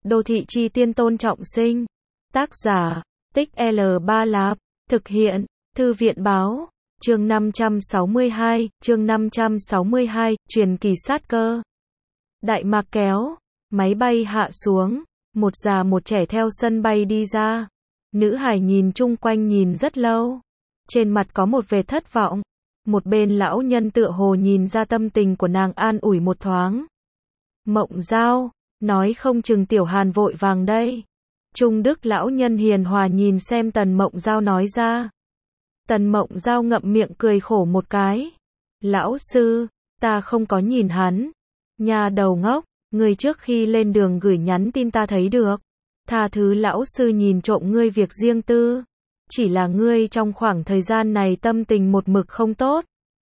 Đô thị chi tiên Tôn Trọng Sinh. Tác giả, Tích L3 Lạp. Thực hiện, Thư viện báo. Chương 562, truyền kỳ sát cơ. Đại mạc kéo, máy bay hạ xuống, một già một trẻ theo sân bay đi ra. Nữ hải nhìn chung quanh nhìn rất lâu. Trên mặt có một vẻ thất vọng. Một bên lão nhân tựa hồ nhìn ra tâm tình của nàng an ủi một thoáng. Mộng Giao, nói không chừng Tiểu Hàn vội vàng đây. Trung Đức lão nhân hiền hòa nhìn xem Tần Mộng Giao nói ra. Tần Mộng Giao ngậm miệng cười khổ một cái. Lão sư, ta không có nhìn hắn. Nhà đầu ngốc, ngươi trước khi lên đường gửi nhắn tin ta thấy được. Tha thứ lão sư nhìn trộm ngươi việc riêng tư. Chỉ là ngươi trong khoảng thời gian này tâm tình một mực không tốt.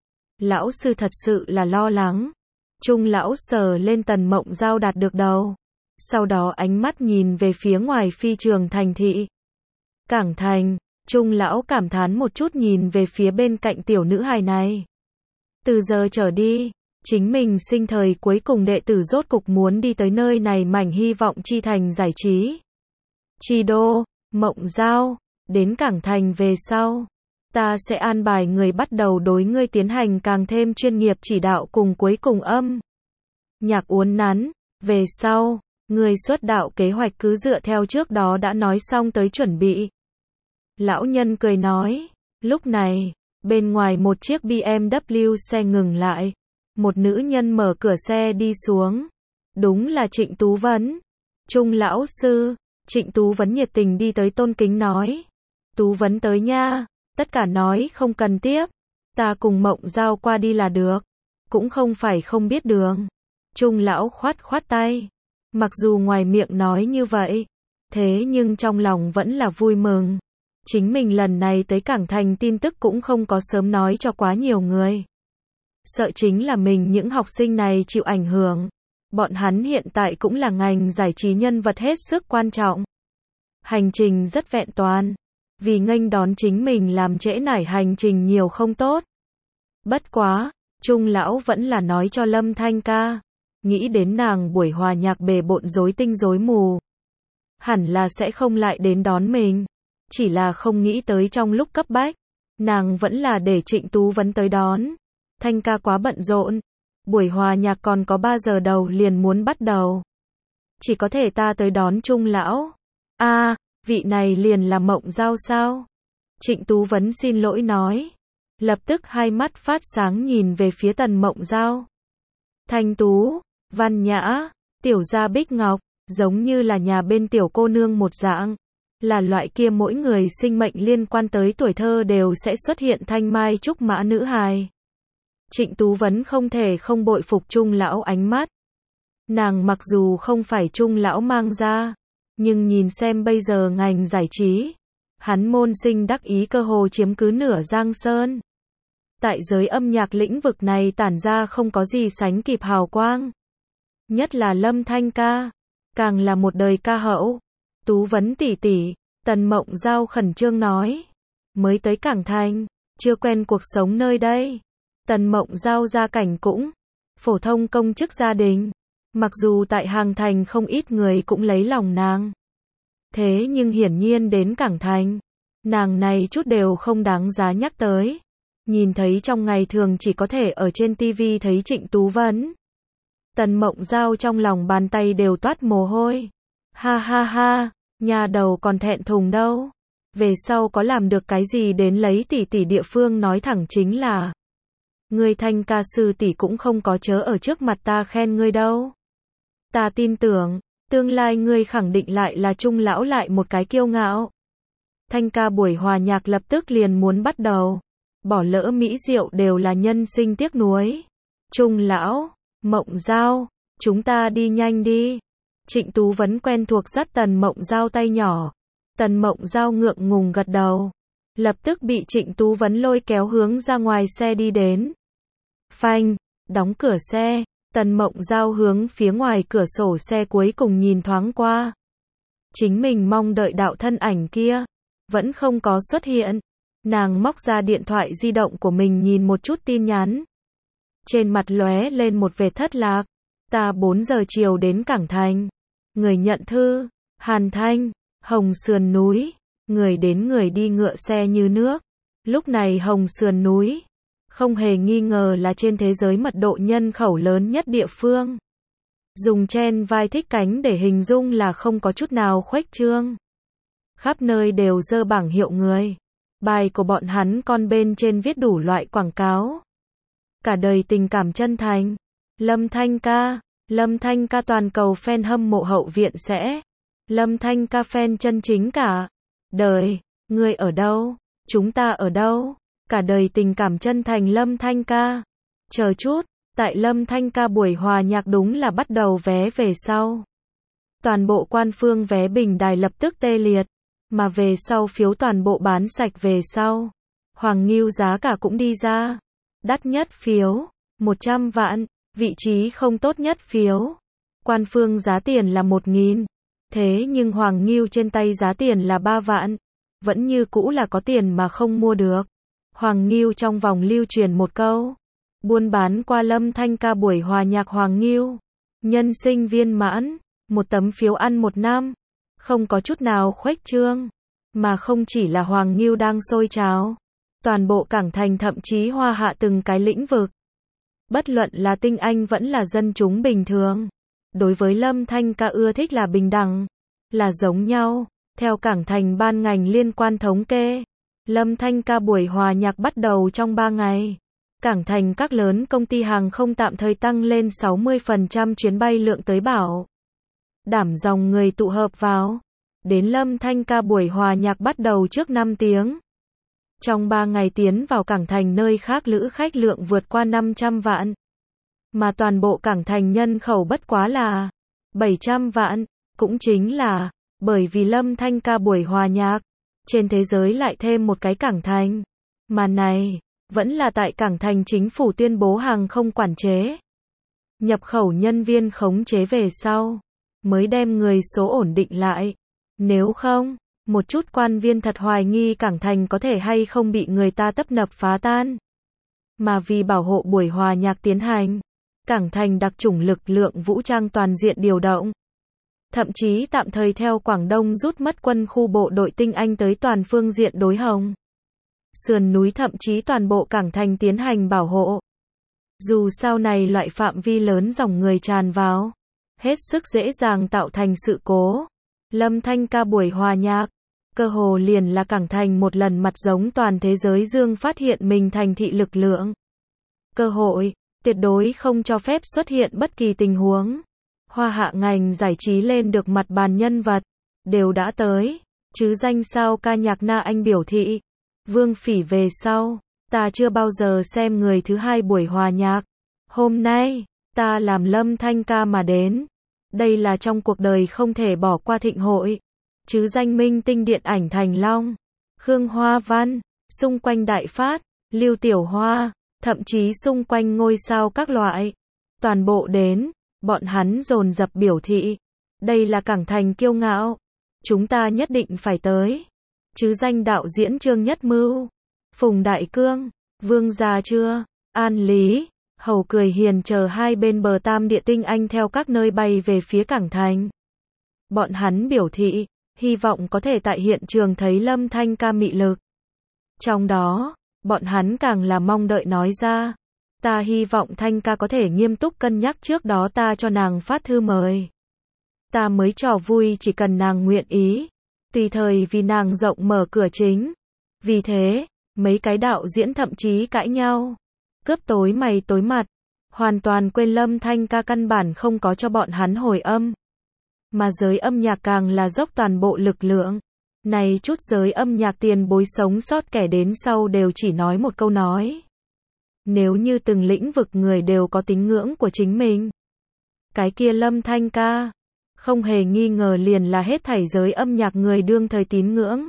Lão sư thật sự là lo lắng. Trung lão sờ lên Tần Mộng Giao đạt được đầu. Sau đó ánh mắt nhìn về phía ngoài phi trường thành thị. Cảng thành, Trung lão cảm thán một chút nhìn về phía bên cạnh tiểu nữ hài này. Từ giờ trở đi, chính mình sinh thời cuối cùng đệ tử rốt cục muốn đi tới nơi này mảnh hy vọng chi thành giải trí. Chi đô, Mộng Giao, đến cảng thành về sau. Ta sẽ an bài người bắt đầu đối ngươi tiến hành càng thêm chuyên nghiệp chỉ đạo cùng cuối cùng âm. Nhạc uốn nắn, về sau, ngươi xuất đạo kế hoạch cứ dựa theo trước đó đã nói xong tới chuẩn bị. Lão nhân cười nói, lúc này, bên ngoài một chiếc BMW xe ngừng lại. Một nữ nhân mở cửa xe đi xuống. Đúng là Trịnh Tú Vấn. Trung lão sư, Trịnh Tú Vấn nhiệt tình đi tới tôn kính nói. Tú Vấn tới nha, tất cả nói không cần tiếp. Ta cùng Mộng Giao qua đi là được. Cũng không phải không biết đường. Trung lão khoát khoát tay. Mặc dù ngoài miệng nói như vậy, thế nhưng trong lòng vẫn là vui mừng. Chính mình lần này tới cảng thành tin tức cũng không có sớm nói cho quá nhiều người. Sợ chính là mình những học sinh này chịu ảnh hưởng. Bọn hắn hiện tại cũng là ngành giải trí nhân vật hết sức quan trọng. Hành trình rất vẹn toàn. Vì nghênh đón chính mình làm trễ nải hành trình nhiều không tốt. Bất quá, Trung lão vẫn là nói cho Lâm Thanh ca. Nghĩ đến nàng buổi hòa nhạc bề bộn rối tinh rối mù. Hẳn là sẽ không lại đến đón mình. Chỉ là không nghĩ tới trong lúc cấp bách. Nàng vẫn là để Trịnh Tú Vấn tới đón. Thanh ca quá bận rộn. Buổi hòa nhạc còn có 3 giờ đầu liền muốn bắt đầu. Chỉ có thể ta tới đón Trung lão. Vị này liền là Mộng Giao sao? Trịnh Tú Vấn xin lỗi nói. Lập tức hai mắt phát sáng nhìn về phía Tần Mộng Giao. Thanh tú, văn nhã, tiểu gia bích ngọc, giống như là nhà bên tiểu cô nương một dạng. Là loại kia mỗi người sinh mệnh liên quan tới tuổi thơ đều sẽ xuất hiện thanh mai trúc mã nữ hài. Trịnh Tú Vấn không thể không bội phục Trung lão ánh mắt. Nàng mặc dù không phải Trung lão mang ra, nhưng nhìn xem bây giờ ngành giải trí, hắn môn sinh đắc ý cơ hồ chiếm cứ nửa Giang Sơn. Tại giới âm nhạc lĩnh vực này tản ra không có gì sánh kịp hào quang. Nhất là Lâm Thanh ca, càng là một đời ca hậu. Tú Vấn tỷ tỷ, Tần Mộng Giao khẩn trương nói. Mới tới cảng thành, chưa quen cuộc sống nơi đây. Tần Mộng Giao gia cảnh cũng phổ thông công chức gia đình. Mặc dù tại Hàng Thành không ít người cũng lấy lòng nàng. Thế nhưng hiển nhiên đến cảng thành, nàng này chút đều không đáng giá nhắc tới. Nhìn thấy trong ngày thường chỉ có thể ở trên TV thấy Trịnh Tú Vấn. Tần Mộng Giao trong lòng bàn tay đều toát mồ hôi. Ha ha ha, nhà đầu còn thẹn thùng đâu. Về sau có làm được cái gì đến lấy tỷ tỷ địa phương nói thẳng chính là. Ngươi Thanh ca sư tỷ cũng không có chớ ở trước mặt ta khen ngươi đâu. Ta tin tưởng, tương lai ngươi khẳng định lại là Trung lão lại một cái kiêu ngạo. Thanh ca buổi hòa nhạc lập tức liền muốn bắt đầu. Bỏ lỡ mỹ diệu đều là nhân sinh tiếc nuối. Trung lão, Mộng Giao, chúng ta đi nhanh đi. Trịnh Tú Vấn quen thuộc dắt Tần Mộng Giao tay nhỏ. Tần Mộng Giao ngượng ngùng gật đầu. Lập tức bị Trịnh Tú Vấn lôi kéo hướng ra ngoài xe đi đến. Phanh, đóng cửa xe. Tần Mộng Giao hướng phía ngoài cửa sổ xe cuối cùng nhìn thoáng qua. Chính mình mong đợi đạo thân ảnh kia vẫn không có xuất hiện. Nàng móc ra điện thoại di động của mình nhìn một chút tin nhắn. Trên mặt lóe lên một vẻ thất lạc. Ta 4 giờ chiều đến cảng thành. người nhận thư, Hàn Thanh, Hồng Sườn núi, người đến người đi ngựa xe như nước. Lúc này Hồng Sườn núi, không hề nghi ngờ là trên thế giới mật độ nhân khẩu lớn nhất địa phương. Dùng trên vai thích cánh để hình dung là không có chút nào khuếch trương. Khắp nơi đều dơ bảng hiệu người. Bài của bọn hắn con bên trên viết đủ loại quảng cáo. Cả đời tình cảm chân thành. Lâm Thanh ca toàn cầu fan hâm mộ hậu viện sẽ. Lâm Thanh ca fan chân chính cả đời. Người ở đâu? Chúng ta ở đâu? Cả đời tình cảm chân thành Lâm Thanh ca. Chờ chút, tại Lâm Thanh ca buổi hòa nhạc đúng là bắt đầu vé về sau. Toàn bộ quan phương vé bình đài lập tức tê liệt. Mà về sau phiếu toàn bộ bán sạch về sau. Hoàng Ngưu giá cả cũng đi ra. Đắt nhất phiếu, 100 vạn. Vị trí không tốt nhất phiếu. Quan phương giá tiền là 1.000. Thế nhưng Hoàng Ngưu trên tay giá tiền là 3 vạn. Vẫn như cũ là có tiền mà không mua được. Hoàng Ngưu trong vòng lưu truyền một câu. Buôn bán qua Lâm Thanh ca buổi hòa nhạc Hoàng Ngưu. Nhân sinh viên mãn. Một tấm phiếu ăn 1 năm. Không có chút nào khuếch trương. Mà không chỉ là Hoàng Ngưu đang sôi trào. Toàn bộ Cảng Thành thậm chí hoa hạ từng cái lĩnh vực. Bất luận là tinh anh vẫn là dân chúng bình thường. Đối với Lâm Thanh ca ưa thích là bình đẳng. Là giống nhau. Theo Cảng Thành ban ngành liên quan thống kê. Lâm Thanh ca buổi hòa nhạc bắt đầu trong 3 ngày. Cảng Thành các lớn công ty hàng không tạm thời tăng lên 60% chuyến bay lượng tới bảo đảm dòng người tụ hợp vào. Đến Lâm Thanh ca buổi hòa nhạc bắt đầu trước 5 tiếng. Trong 3 ngày tiến vào Cảng Thành nơi khác lữ khách lượng vượt qua 500 vạn. Mà toàn bộ Cảng Thành nhân khẩu bất quá là 700 vạn. Cũng chính là bởi vì Lâm Thanh ca buổi hòa nhạc. Trên thế giới lại thêm một cái Cảng Thành. Mà này, vẫn là tại Cảng Thành chính phủ tuyên bố hàng không quản chế. Nhập khẩu nhân viên khống chế về sau. Mới đem người số ổn định lại. Nếu không, một chút quan viên thật hoài nghi Cảng Thành có thể hay không bị người ta tấp nập phá tan. Mà vì bảo hộ buổi hòa nhạc tiến hành, Cảng Thành đặc chủng lực lượng vũ trang toàn diện điều động. Thậm chí tạm thời theo Quảng Đông rút mất quân khu bộ đội tinh anh tới toàn phương diện đối Hồng Sườn núi thậm chí toàn bộ Cảng Thành tiến hành bảo hộ. Dù sau này loại phạm vi lớn dòng người tràn vào, hết sức dễ dàng tạo thành sự cố. Lâm Thanh ca buổi hòa nhạc, cơ hồ liền là Cảng Thành một lần mặt giống toàn thế giới dương phát hiện mình thành thị lực lượng. Cơ hội, tuyệt đối không cho phép xuất hiện bất kỳ tình huống. Hoa hạ ngành giải trí lên được mặt bàn nhân vật, đều đã tới, chứ danh sao ca nhạc Na Anh biểu thị. Vương Phỉ về sau, ta chưa bao giờ xem người thứ hai buổi hòa nhạc. Hôm nay, ta làm Lâm Thanh ca mà đến. Đây là trong cuộc đời không thể bỏ qua thịnh hội. Chứ danh minh tinh điện ảnh Thành Long, Khương Hoa Văn, xung quanh Đại Phát, Lưu Tiểu Hoa, thậm chí xung quanh ngôi sao các loại. Toàn bộ đến, bọn hắn dồn dập biểu thị. Đây là Cảng Thành kiêu ngạo. Chúng ta nhất định phải tới. Chứ danh đạo diễn Trương Nhất Mưu, Phùng Đại Cương, Vương Gia Chưa, An Lý, Hầu Cười Hiền chờ hai bên bờ tam địa tinh anh theo các nơi bay về phía Cảng Thành. Bọn hắn biểu thị, hy vọng có thể tại hiện trường thấy Lâm Thanh ca mị lực. Trong đó, bọn hắn càng là mong đợi nói ra. Ta hy vọng Thanh ca có thể nghiêm túc cân nhắc trước đó ta cho nàng phát thư mời. Ta mới trò vui chỉ cần nàng nguyện ý. Tùy thời vì nàng rộng mở cửa chính. Vì thế, mấy cái đạo diễn thậm chí cãi nhau. Cướp tối mày tối mặt. Hoàn toàn quên Lâm Thanh ca căn bản không có cho bọn hắn hồi âm. Mà giới âm nhạc càng là dốc toàn bộ lực lượng. Này chút giới âm nhạc tiền bối sống sót kẻ đến sau đều chỉ nói một câu nói. Nếu như từng lĩnh vực người đều có tín ngưỡng của chính mình. Cái kia Lâm Thanh ca, không hề nghi ngờ liền là hết thảy giới âm nhạc người đương thời tín ngưỡng.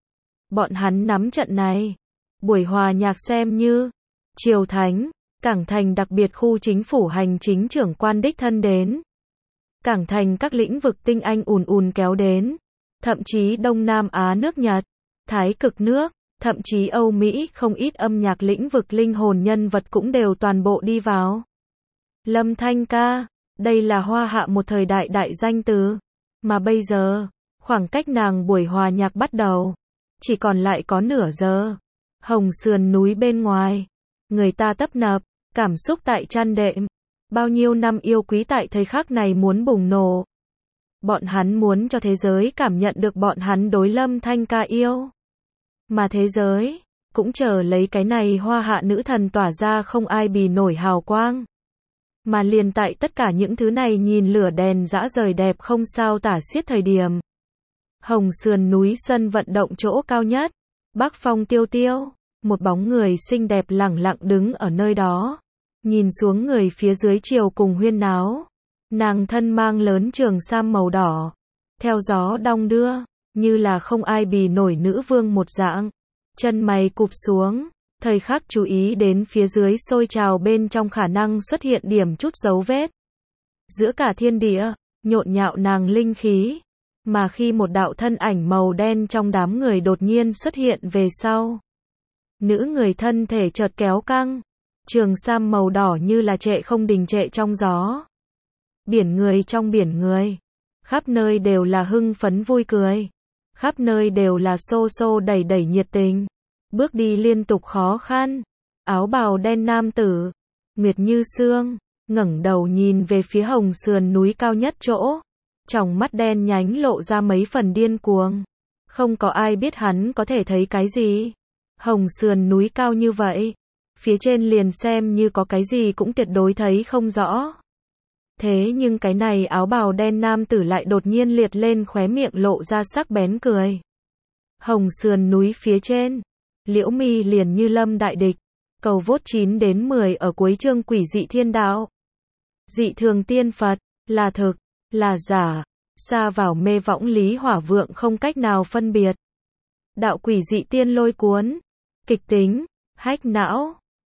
Bọn hắn nắm trận này. Buổi hòa nhạc xem như Triều Thánh, Cảng Thành đặc biệt khu chính phủ hành chính trưởng quan đích thân đến. Cảng Thành các lĩnh vực tinh anh ùn ùn kéo đến. Thậm chí Đông Nam Á nước Nhật, Thái Cực nước, thậm chí Âu Mỹ không ít âm nhạc lĩnh vực linh hồn nhân vật cũng đều toàn bộ đi vào. Lâm Thanh ca, đây là hoa hạ một thời đại đại danh từ. Mà bây giờ, khoảng cách nàng buổi hòa nhạc bắt đầu, chỉ còn lại có nửa giờ. Hồng sườn núi bên ngoài, người ta tấp nập, cảm xúc tại chăn đệm. Bao nhiêu năm yêu quý tại thời khắc này muốn bùng nổ. Bọn hắn muốn cho thế giới cảm nhận được bọn hắn đối Lâm Thanh Ca yêu. Mà thế giới cũng chờ lấy cái này hoa hạ nữ thần tỏa ra không ai bì nổi hào quang. Mà liền tại tất cả những thứ này nhìn lửa đèn dã rời đẹp không sao tả xiết thời điểm. Hồng sườn núi sân vận động chỗ cao nhất, Bắc phong tiêu tiêu, một bóng người xinh đẹp lẳng lặng đứng ở nơi đó, nhìn xuống người phía dưới chiều cùng huyên náo. Nàng thân mang lớn trường sam màu đỏ, theo gió đong đưa, như là không ai bì nổi nữ vương một dạng. Chân mày cụp xuống, thời khắc chú ý đến phía dưới sôi trào bên trong khả năng xuất hiện điểm chút dấu vết. Giữa cả thiên địa, nhộn nhạo nàng linh khí. Mà khi một đạo thân ảnh màu đen trong đám người đột nhiên xuất hiện về sau. Nữ người thân thể chợt kéo căng. Trường sam màu đỏ như là trệ không đình trệ trong gió. Biển người trong biển người. Khắp nơi đều là hưng phấn vui cười. Khắp nơi đều là xô xô đẩy đẩy nhiệt tình. Bước đi liên tục khó khăn. Áo bào đen nam tử. Nguyệt như sương. Ngẩng đầu nhìn về phía hồng sườn núi cao nhất chỗ. Tròng mắt đen nhánh lộ ra mấy phần điên cuồng. Không có ai biết hắn có thể thấy cái gì. Hồng sườn núi cao như vậy. Phía trên liền xem như có cái gì cũng tuyệt đối thấy không rõ. Thế nhưng cái này áo bào đen nam tử lại đột nhiên liệt lên khóe miệng lộ ra sắc bén cười. Hồng sườn núi phía trên. Liễu Mi liền như lâm đại địch. Cầu vốt 9 đến 10 ở cuối chương quỷ dị thiên đạo. Dị thường tiên Phật, là thực, là giả, xa vào mê võng lý hỏa vượng không cách nào phân biệt. Đạo quỷ dị tiên lôi cuốn, kịch tính, hách não.